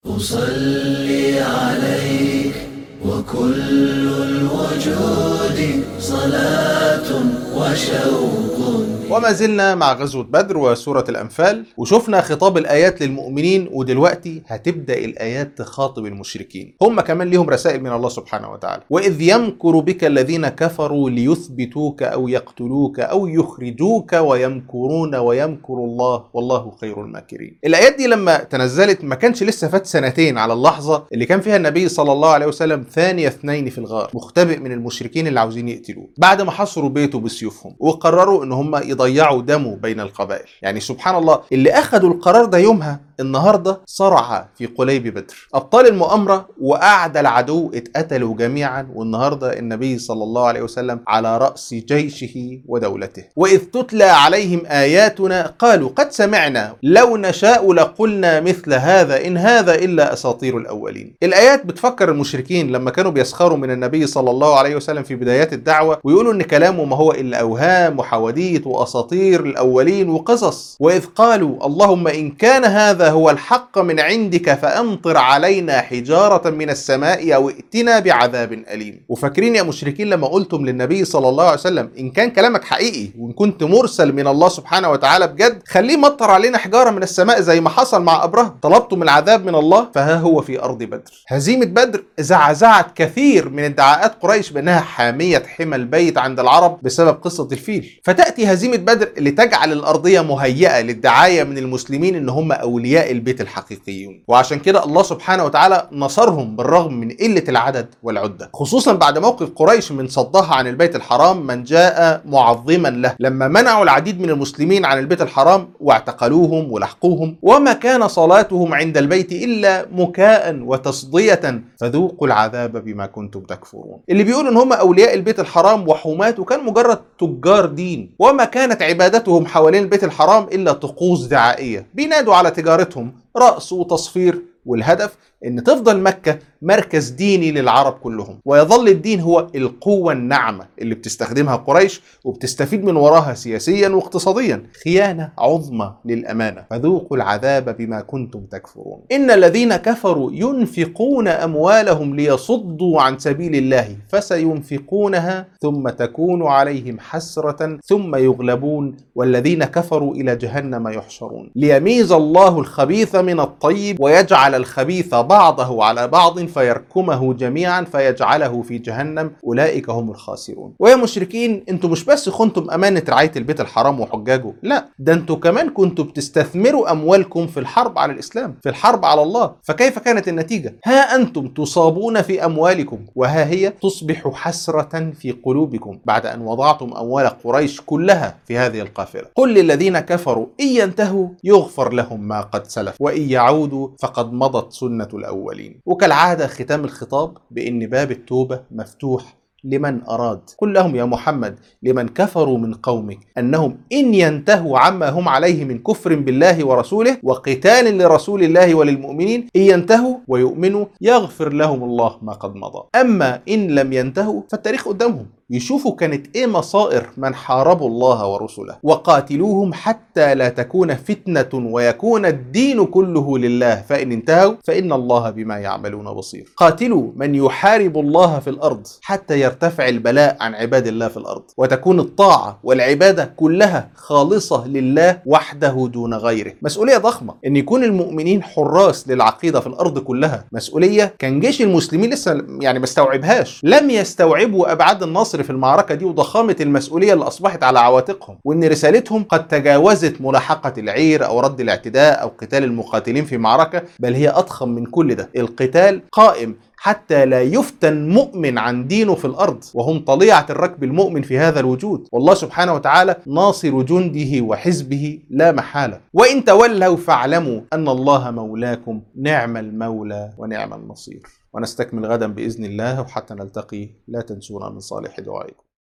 أصلي عليك وكل الوجود صلاة وشوق. وما زلنا مع غزوة بدر وسورة الأنفال، وشفنا خطاب الآيات للمؤمنين، ودلوقتي هتبدأ الآيات تخاطب المشركين. هم كمان ليهم رسائل من الله سبحانه وتعالى. وإذ يمكر بك الذين كفروا ليثبتوك أو يقتلوك أو يخرجوك ويمكرون ويمكر الله والله خير الماكرين. الآيات دي لما تنزلت ما كانش لسه فات سنتين على اللحظة اللي كان فيها النبي صلى الله عليه وسلم ثاني اثنين في الغار، مختبئ من المشركين اللي عاوزين يقتلوه، بعد ما حصروا بيته بسيوفهم وقرروا ان هم يضيعوا دمه بين القبائل. يعني سبحان الله، اللي اخذوا القرار ده يومها النهارده صرع في قليب بدر. ابطال المؤامره واعدى العدو اتقتلوا جميعا، والنهارده النبي صلى الله عليه وسلم على راس جيشه ودولته. واذ تتلى عليهم اياتنا قالوا قد سمعنا لو نشاء لقلنا مثل هذا ان هذا الا اساطير الاولين. الايات بتفكر المشركين لما كانوا بيسخروا من النبي صلى الله عليه وسلم في بدايات الدعوه، ويقولوا ان كلامه ما هو الا اوهام وحواديت واساطير الاولين وقصص. واذ قالوا اللهم ان كان هذا هو الحق من عندك فأمطر علينا حجارة من السماء أو ائتنا بعذاب أليم. وفاكرين يا مشركين لما قلتم للنبي صلى الله عليه وسلم إن كان كلامك حقيقي وإن كنت مرسل من الله سبحانه وتعالى بجد، خليه مطر علينا حجارة من السماء زي ما حصل مع أبرهة. طلبتم العذاب من الله فها هو في أرض بدر. هزيمة بدر زعزعت كثير من ادعاءات قريش بأنها حامية حمى البيت عند العرب بسبب قصة الفيل. فتأتي هزيمة بدر لتجعل الأرضية مهيئة للدعاية من المسلمين إن هم أولياء البيت الحقيقيون. وعشان كده الله سبحانه وتعالى نصرهم بالرغم من قلة العدد والعدة، خصوصا بعد موقف قريش من صدها عن البيت الحرام من جاء معظما له، لما منعوا العديد من المسلمين عن البيت الحرام واعتقلوهم ولحقوهم. وما كان صلاتهم عند البيت إلا مكاء وتصدية فذوقوا العذاب بما كنتم تكفرون. اللي بيقولوا ان هم أولياء البيت الحرام وحماته كان مجرد تجار دين، وما كانت عبادتهم حوالين البيت الحرام إلا طقوس دعائية بينادوا على تجارتهم رأس وتصفير، والهدف ان تفضل مكة مركز ديني للعرب كلهم، ويظل الدين هو القوة الناعمة اللي بتستخدمها قريش وبتستفيد من وراها سياسيا واقتصاديا. خيانة عظمى للأمانة فذوقوا العذاب بما كنتم تكفرون. إن الذين كفروا ينفقون أموالهم ليصدوا عن سبيل الله فسينفقونها ثم تكون عليهم حسرة ثم يغلبون والذين كفروا إلى جهنم يحشرون ليميز الله الخبيث من الطيب ويجعل الخبيث بعضه على بعض فيركمه جميعا فيجعله في جهنم أولئك هم الخاسرون. ويا مشركين، انتوا مش بس خنتم أمانة رعاية البيت الحرام وحجاجه، لا، ده انتوا كمان كنتوا بتستثمروا أموالكم في الحرب على الإسلام، في الحرب على الله. فكيف كانت النتيجة؟ ها أنتم تصابون في أموالكم وها هي تصبح حسرة في قلوبكم بعد أن وضعتم أموال قريش كلها في هذه القافلة. قل للذين كفروا إن ينتهوا يغفر لهم ما قد سلف وإن يعودوا فقد مضت سنة الأولين. وكالعادة ختام الخطاب بأن باب التوبة مفتوح لمن أراد. قل لهم يا محمد لمن كفروا من قومك أنهم إن ينتهوا عما هم عليه من كفر بالله ورسوله وقتال لرسول الله وللمؤمنين إن ينتهوا ويؤمنوا يغفر لهم الله ما قد مضى. أما إن لم ينتهوا فالتاريخ قدامهم، يشوفوا كانت ايه مصائر من حاربوا الله ورسوله. وقاتلوهم حتى لا تكون فتنة ويكون الدين كله لله فإن انتهوا فإن الله بما يعملون بصير. قاتلوا من يحارب الله في الأرض حتى يرتفع البلاء عن عباد الله في الأرض وتكون الطاعة والعبادة كلها خالصة لله وحده دون غيره. مسؤولية ضخمة ان يكون المؤمنين حراس للعقيدة في الأرض كلها، مسؤولية كان جيش المسلمين لسه ما استوعبهاش، لم يستوعبوا أبعاد النصر في المعركة دي وضخامة المسؤولية اللي أصبحت على عواتقهم، وإن رسالتهم قد تجاوزت ملاحقة العير أو رد الاعتداء أو قتال المقاتلين في معركة، بل هي أضخم من كل ده. القتال قائم حتى لا يفتن مؤمن عن دينه في الأرض، وهم طليعة الركب المؤمن في هذا الوجود، والله سبحانه وتعالى ناصر جنده وحزبه لا محالة. وإن تولوا فاعلموا أن الله مولاكم نعم المولى ونعم النصير. ونستكمل غدا بإذن الله، وحتى نلتقي لا تنسونا من صالح دعائكم.